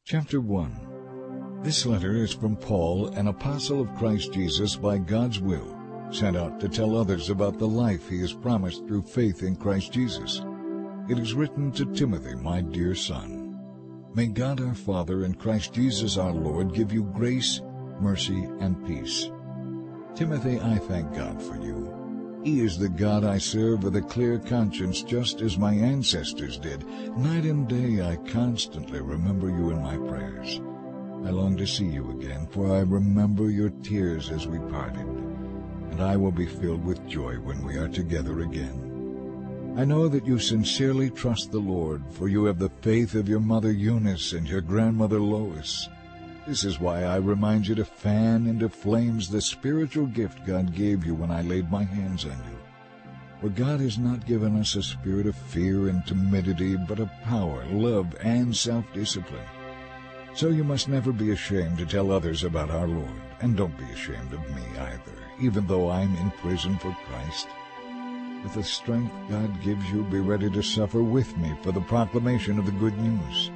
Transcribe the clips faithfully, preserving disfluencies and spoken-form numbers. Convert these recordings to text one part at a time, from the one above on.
Chapter one. This letter is from Paul, an apostle of Christ Jesus by God's will, sent out to tell others about the life he has promised through faith in Christ Jesus. It is written to Timothy, my dear son. May God our Father and Christ Jesus our Lord give you grace, mercy, and peace. Timothy, I thank God for you. He is the God I serve with a clear conscience, just as my ancestors did. Night and day I constantly remember you in my prayers. I long to see you again, for I remember your tears as we parted, and I will be filled with joy when we are together again. I know that you sincerely trust the Lord, for you have the faith of your mother Eunice and your grandmother Lois. This is why I remind you to fan into flames the spiritual gift God gave you when I laid my hands on you. For God has not given us a spirit of fear and timidity, but of power, love, and self-discipline. So you must never be ashamed to tell others about our Lord, and don't be ashamed of me either, even though I'm in prison for Christ. With the strength God gives you, be ready to suffer with me for the proclamation of the good news.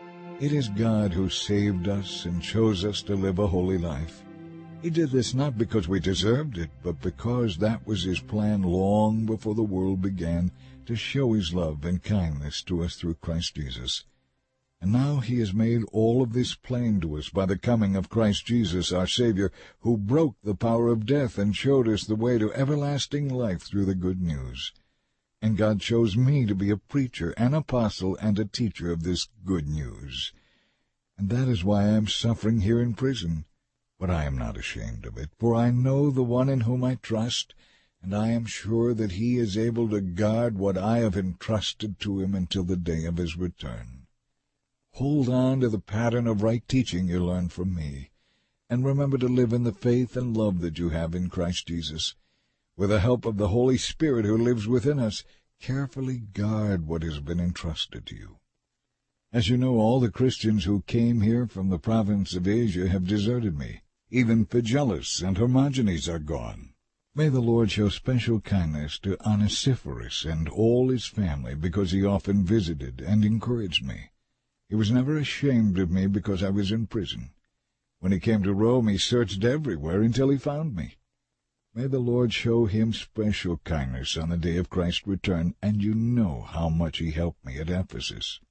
It is God who saved us and chose us to live a holy life. He did this not because we deserved it, but because that was His plan long before the world began, to show His love and kindness to us through Christ Jesus. And now He has made all of this plain to us by the coming of Christ Jesus, our Savior, who broke the power of death and showed us the way to everlasting life through the good news. And God chose me to be a preacher, an apostle, and a teacher of this good news. And that is why I am suffering here in prison. But I am not ashamed of it, for I know the one in whom I trust, and I am sure that He is able to guard what I have entrusted to Him until the day of His return. Hold on to the pattern of right teaching you learned from me, and remember to live in the faith and love that you have in Christ Jesus. With the help of the Holy Spirit who lives within us, carefully guard what has been entrusted to you. As you know, all the Christians who came here from the province of Asia have deserted me. Even Phygellus and Hermogenes are gone. May the Lord show special kindness to Onesiphorus and all his family, because he often visited and encouraged me. He was never ashamed of me because I was in prison. When he came to Rome, he searched everywhere until he found me. May the Lord show him special kindness on the day of Christ's return, and you know how much he helped me at Ephesus.